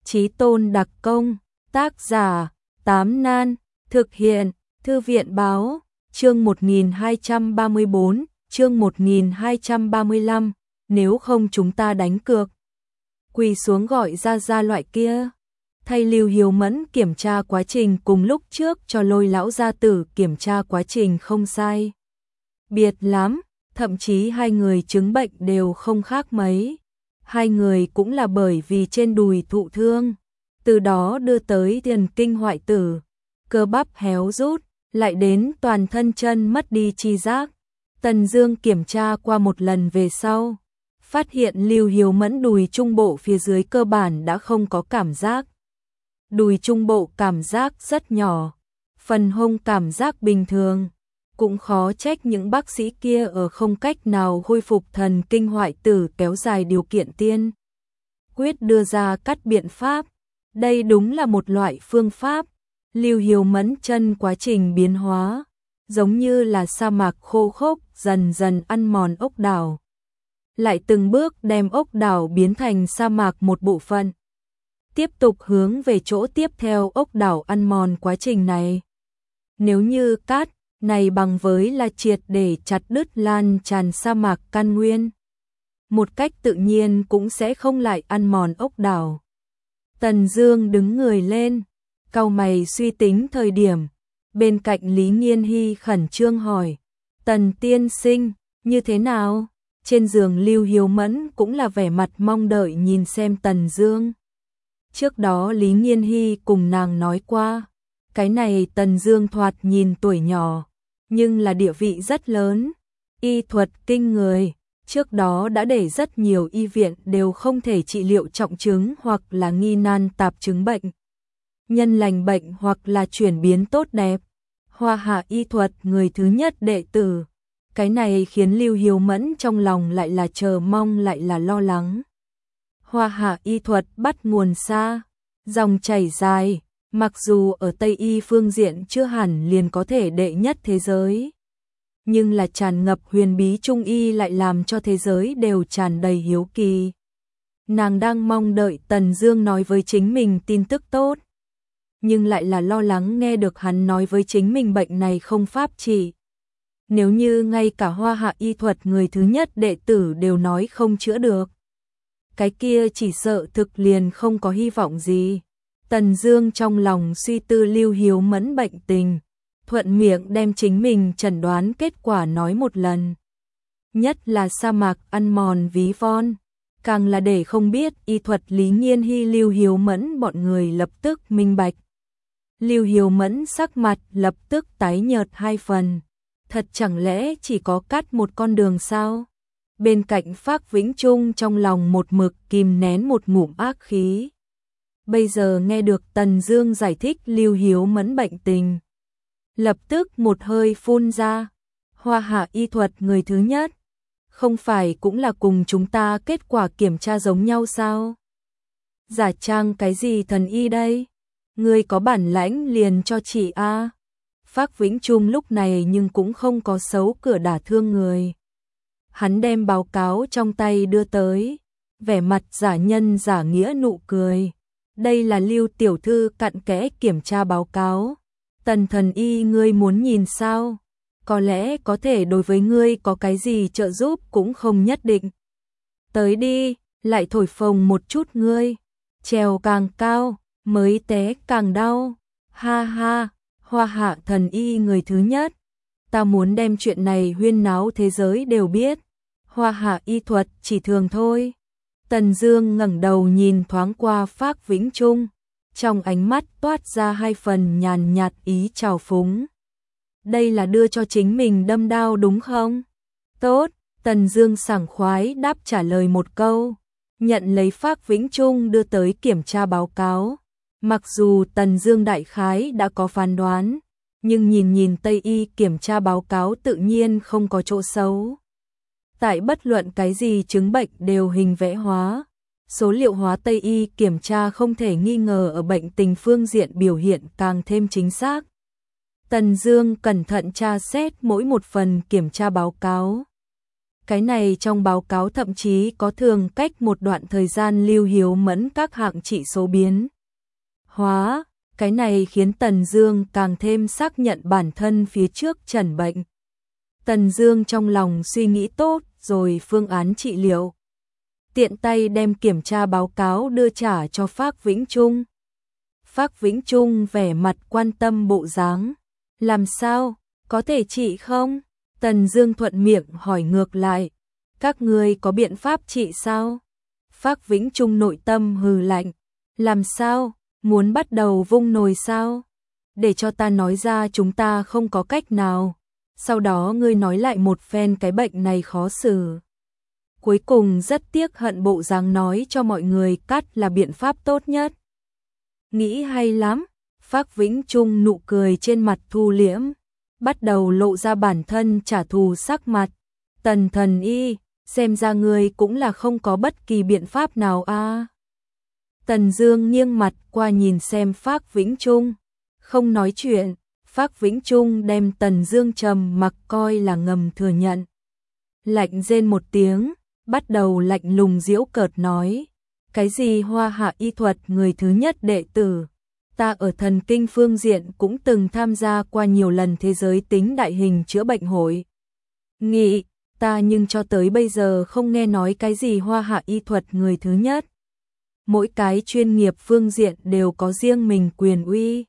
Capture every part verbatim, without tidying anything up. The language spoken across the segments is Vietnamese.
Chí Tôn đặc công, tác giả, Tám Nan, thực hiện, Thư viện báo, chương một nghìn hai trăm ba mươi bốn, chương một nghìn hai trăm ba mươi lăm, nếu không chúng ta đánh cược. Quỳ xuống gọi ra ra loại kia. Thay Lưu Hiếu Mẫn kiểm tra quá trình cùng lúc trước cho Lôi lão gia tử kiểm tra quá trình không sai biệt lắm, thậm chí hai người chứng bệnh đều không khác mấy. Hai người cũng là bởi vì trên đùi thụ thương, từ đó đưa tới tiền kinh hoại tử, cơ bắp héo rút, lại đến toàn thân chân mất đi chi giác. Tần Dương kiểm tra qua một lần về sau, phát hiện Lưu Hiếu Mẫn đùi trung bộ phía dưới cơ bản đã không có cảm giác. Đùi trung bộ cảm giác rất nhỏ, phần hông cảm giác bình thường, cũng khó trách những bác sĩ kia ở không cách nào khôi phục thần kinh hoại tử kéo dài điều kiện tiên quyết đưa ra cắt biện pháp. Đây đúng là một loại phương pháp. Lưu Hiếu Mẫn chân quá trình biến hóa, giống như là sa mạc khô khốc dần dần ăn mòn ốc đảo, lại từng bước đem ốc đảo biến thành sa mạc một bộ phận. Tiếp tục hướng về chỗ tiếp theo ốc đảo ăn mòn quá trình này. Nếu như cắt này bằng với là triệt để chặt đứt lan tràn sa mạc căn nguyên, một cách tự nhiên cũng sẽ không lại ăn mòn ốc đảo. Tần Dương đứng người lên, cau mày suy tính thời điểm, bên cạnh Lý Nghiên Hy khẩn trương hỏi, Tần tiên sinh, như thế nào? Trên giường Lưu Hiếu Mẫn cũng là vẻ mặt mong đợi nhìn xem Tần Dương. Trước đó Lý Nghiên Hy cùng nàng nói qua, cái này Tần Dương thoạt nhìn tuổi nhỏ, nhưng là địa vị rất lớn, y thuật kinh người, trước đó đã để rất nhiều y viện đều không thể trị liệu trọng chứng hoặc là nghi nan tạp chứng bệnh, nhân lành bệnh hoặc là chuyển biến tốt đẹp. Hoa Hạ y thuật người thứ nhất đệ tử, cái này khiến Lưu Hiếu Mẫn trong lòng lại là chờ mong lại là lo lắng. Hoa Hạ y thuật bắt nguồn xa, dòng chảy dài, mặc dù ở Tây y phương diện chưa hẳn liền có thể đệ nhất thế giới, nhưng là tràn ngập huyền bí trung y lại làm cho thế giới đều tràn đầy hiếu kỳ. Nàng đang mong đợi Tần Dương nói với chính mình tin tức tốt, nhưng lại là lo lắng nghe được hắn nói với chính mình bệnh này không pháp trị. Nếu như ngay cả Hoa Hạ y thuật người thứ nhất đệ tử đều nói không chữa được, cái kia chỉ sợ thực liền không có hy vọng gì. Tần Dương trong lòng suy tư Lưu Hiếu Mẫn bệnh tình, thuận miệng đem chính mình chẩn đoán kết quả nói một lần. Nhất là sa mạc ăn mòn ví von, càng là để không biết y thuật Lý Nghiên Hy Lưu Hiếu Mẫn bọn người lập tức minh bạch. Lưu Hiếu Mẫn sắc mặt lập tức tái nhợt hai phần. Thật chẳng lẽ chỉ có cắt một con đường sao? Bên cạnh Phác Vĩnh Trung trong lòng một mực kìm nén một ngụm ác khí. Bây giờ nghe được Tần Dương giải thích Lưu Hiếu Mẫn bệnh tình, lập tức một hơi phun ra. Hoa Hạ y thuật người thứ nhất, không phải cũng là cùng chúng ta kết quả kiểm tra giống nhau sao? Giả trang cái gì thần y đây? Ngươi có bản lãnh liền cho chị a. Phác Vĩnh Trung lúc này nhưng cũng không có xấu cửa đả thương người. Hắn đem báo cáo trong tay đưa tới, vẻ mặt giả nhân giả nghĩa nụ cười. Đây là Lưu tiểu thư cặn kẽ kiểm tra báo cáo. Tần thần y ngươi muốn nhìn sao? Có lẽ có thể đối với ngươi có cái gì trợ giúp cũng không nhất định. Tới đi, lại thổi phồng một chút ngươi. Trèo càng cao, mới té càng đau. Ha ha, Hoa Hạ thần y người thứ nhất. Ta muốn đem chuyện này huyên náo thế giới đều biết. Hoa Hạ y thuật chỉ thường thôi. Tần Dương ngẩng đầu nhìn thoáng qua Phác Vĩnh Trung, trong ánh mắt toát ra hai phần nhàn nhạt ý trào phúng. Đây là đưa cho chính mình đâm đao đúng không? Tốt, Tần Dương sảng khoái đáp trả lời một câu, nhận lấy Phác Vĩnh Trung đưa tới kiểm tra báo cáo. Mặc dù Tần Dương đại khái đã có phán đoán, nhưng nhìn nhìn Tây y kiểm tra báo cáo tự nhiên không có chỗ xấu. Tại bất luận cái gì chứng bệnh đều hình vẽ hóa, số liệu hóa Tây y kiểm tra không thể nghi ngờ ở bệnh tình phương diện biểu hiện càng thêm chính xác. Tần Dương cẩn thận tra xét mỗi một phần kiểm tra báo cáo. Cái này trong báo cáo thậm chí có thường cách một đoạn thời gian Lưu Hiếu Mẫn các hạng chỉ số biến hóa. Cái này khiến Tần Dương càng thêm xác nhận bản thân phía trước trần bệnh. Tần Dương trong lòng suy nghĩ tốt rồi phương án trị liệu. Tiện tay đem kiểm tra báo cáo đưa trả cho Phác Vĩnh Trung. Phác Vĩnh Trung vẻ mặt quan tâm bộ dáng. Làm sao? Có thể trị không? Tần Dương thuận miệng hỏi ngược lại. Các ngươi có biện pháp trị sao? Phác Vĩnh Trung nội tâm hừ lạnh. Làm sao? Muốn bắt đầu vung nồi sao? Để cho ta nói ra chúng ta không có cách nào. Sau đó ngươi nói lại một phen cái bệnh này khó xử. Cuối cùng rất tiếc hận bộ dáng nói cho mọi người cắt là biện pháp tốt nhất. Nghĩ hay lắm. Phác Vĩnh Trung nụ cười trên mặt thu liễm, bắt đầu lộ ra bản thân trả thù sắc mặt. Tần thần y, xem ra ngươi cũng là không có bất kỳ biện pháp nào a. À. Tần Dương nghiêng mặt qua nhìn xem Phác Vĩnh Trung, không nói chuyện. Phác Vĩnh Trung đem Tần Dương trầm mặc coi là ngầm thừa nhận. Lạnh rên một tiếng, bắt đầu lạnh lùng giễu cợt nói, cái gì Hoa Hạ y thuật người thứ nhất đệ tử, ta ở thần kinh phương diện cũng từng tham gia qua nhiều lần thế giới tính đại hình chữa bệnh hội nghị, ta nhưng cho tới bây giờ không nghe nói cái gì Hoa Hạ y thuật người thứ nhất. Mỗi cái chuyên nghiệp phương diện đều có riêng mình quyền uy.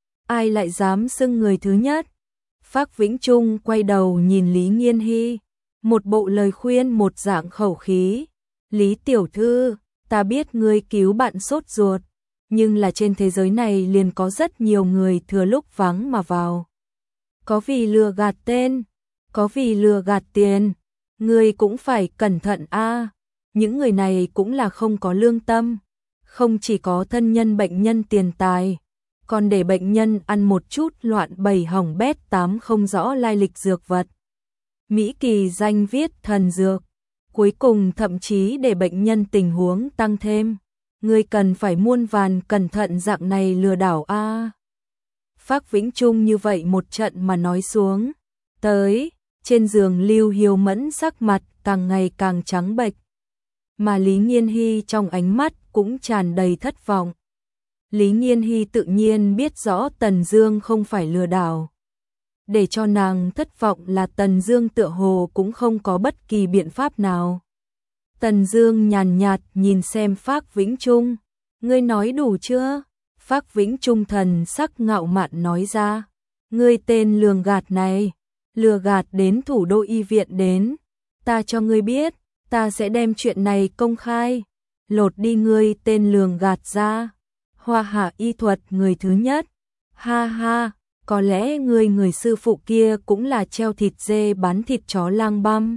Ai lại dám xưng người thứ nhất? Phác Vĩnh Trung quay đầu nhìn Lý Nghiên Hy, một bộ lời khuyên một dạng khẩu khí. Lý tiểu thư, ta biết ngươi cứu bạn sốt ruột, nhưng là trên thế giới này liền có rất nhiều người thừa lúc vắng mà vào. Có vì lừa gạt tên, có vì lừa gạt tiền, ngươi cũng phải cẩn thận a. À. Những người này cũng là không có lương tâm, không chỉ có thân nhân bệnh nhân tiền tài, còn để bệnh nhân ăn một chút loạn bảy hỏng bét tám không rõ lai lịch dược vật. Mỹ kỳ danh viết thần dược, cuối cùng thậm chí để bệnh nhân tình huống tăng thêm. Ngươi cần phải muôn vàn cẩn thận dạng này lừa đảo a. À. Phác Vĩnh Trung như vậy một trận mà nói xuống, tới, trên giường Lưu Hiếu Mẫn sắc mặt càng ngày càng trắng bệch, mà Lý Nghiên Hy trong ánh mắt cũng tràn đầy thất vọng. Lý Nghiên Hy tự nhiên biết rõ Tần Dương không phải lừa đảo. Để cho nàng thất vọng là Tần Dương tựa hồ cũng không có bất kỳ biện pháp nào. Tần Dương nhàn nhạt nhìn xem Phác Vĩnh Trung, ngươi nói đủ chưa? Phác Vĩnh Trung thần sắc ngạo mạn nói ra, ngươi tên lường gạt này, lừa gạt đến thủ đô y viện đến, ta cho ngươi biết, ta sẽ đem chuyện này công khai, lột đi ngươi tên lường gạt ra. Hoa Hạ y thuật người thứ nhất. Ha ha, có lẽ ngươi người sư phụ kia cũng là treo thịt dê bán thịt chó lang băm.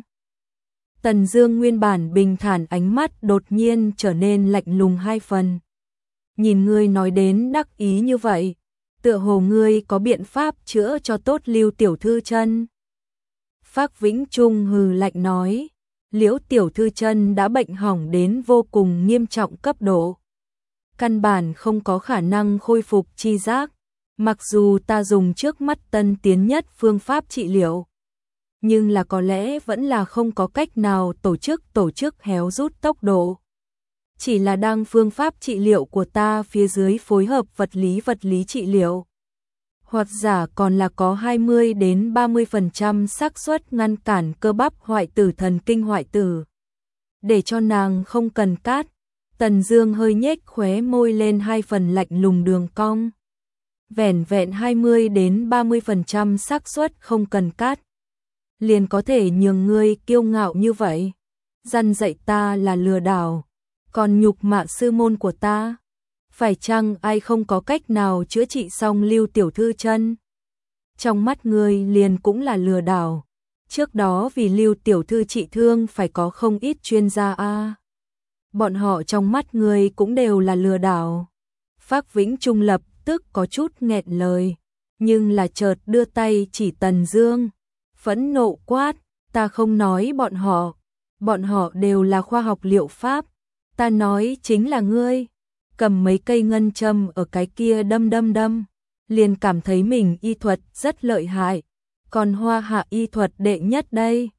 Tần Dương nguyên bản bình thản ánh mắt đột nhiên trở nên lạnh lùng hai phần. Nhìn ngươi nói đến đắc ý như vậy, tựa hồ ngươi có biện pháp chữa cho tốt Lưu tiểu thư chân. Phác Vĩnh Trung hừ lạnh nói, Liễu tiểu thư chân đã bệnh hỏng đến vô cùng nghiêm trọng cấp độ. Căn bản không có khả năng khôi phục chi giác, mặc dù ta dùng trước mắt tân tiến nhất phương pháp trị liệu, nhưng là có lẽ vẫn là không có cách nào tổ chức tổ chức héo rút tốc độ. Chỉ là đang phương pháp trị liệu của ta phía dưới phối hợp vật lý vật lý trị liệu, hoặc giả còn là có hai mươi đến ba mươi phần trăm xác suất ngăn cản cơ bắp hoại tử thần kinh hoại tử. Để cho nàng không cần cát, Tần Dương hơi nhếch khóe môi lên hai phần lạnh lùng đường cong. Vẻn vẹn hai mươi đến ba mươi phần trăm xác suất không cần cát, liền có thể nhường ngươi kiêu ngạo như vậy, răn dạy ta là lừa đảo, còn nhục mạ sư môn của ta. Phải chăng ai không có cách nào chữa trị xong Lưu tiểu thư chân? Trong mắt ngươi liền cũng là lừa đảo. Trước đó vì Lưu tiểu thư trị thương phải có không ít chuyên gia a. À. Bọn họ trong mắt ngươi cũng đều là lừa đảo. Phác Vĩnh Trung lập tức có chút nghẹn lời, nhưng là chợt đưa tay chỉ Tần Dương, phẫn nộ quát, ta không nói bọn họ, bọn họ đều là khoa học liệu pháp, ta nói chính là ngươi. Cầm mấy cây ngân châm ở cái kia đâm đâm đâm, liền cảm thấy mình y thuật rất lợi hại, còn Hoa Hạ y thuật đệ nhất đây.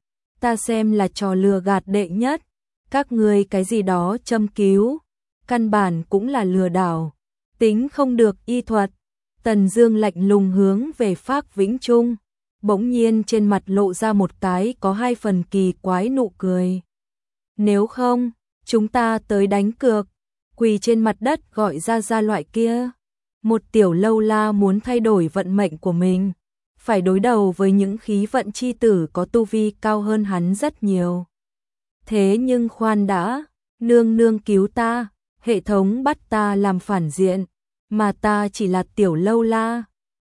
ta xem là trò lừa gạt đệ nhất, các ngươi cái gì đó châm cứu, căn bản cũng là lừa đảo, tính không được y thuật. Tần Dương lạnh lùng hướng về Phác Vĩnh Trung, bỗng nhiên trên mặt lộ ra một cái có hai phần kỳ quái nụ cười. Nếu không, chúng ta tới đánh cược, quỳ trên mặt đất gọi ra ra loại kia. Một tiểu lâu la muốn thay đổi vận mệnh của mình, phải đối đầu với những khí vận chi tử có tu vi cao hơn hắn rất nhiều. Thế nhưng khoan đã, nương nương cứu ta, hệ thống bắt ta làm phản diện, mà ta chỉ là tiểu lâu la,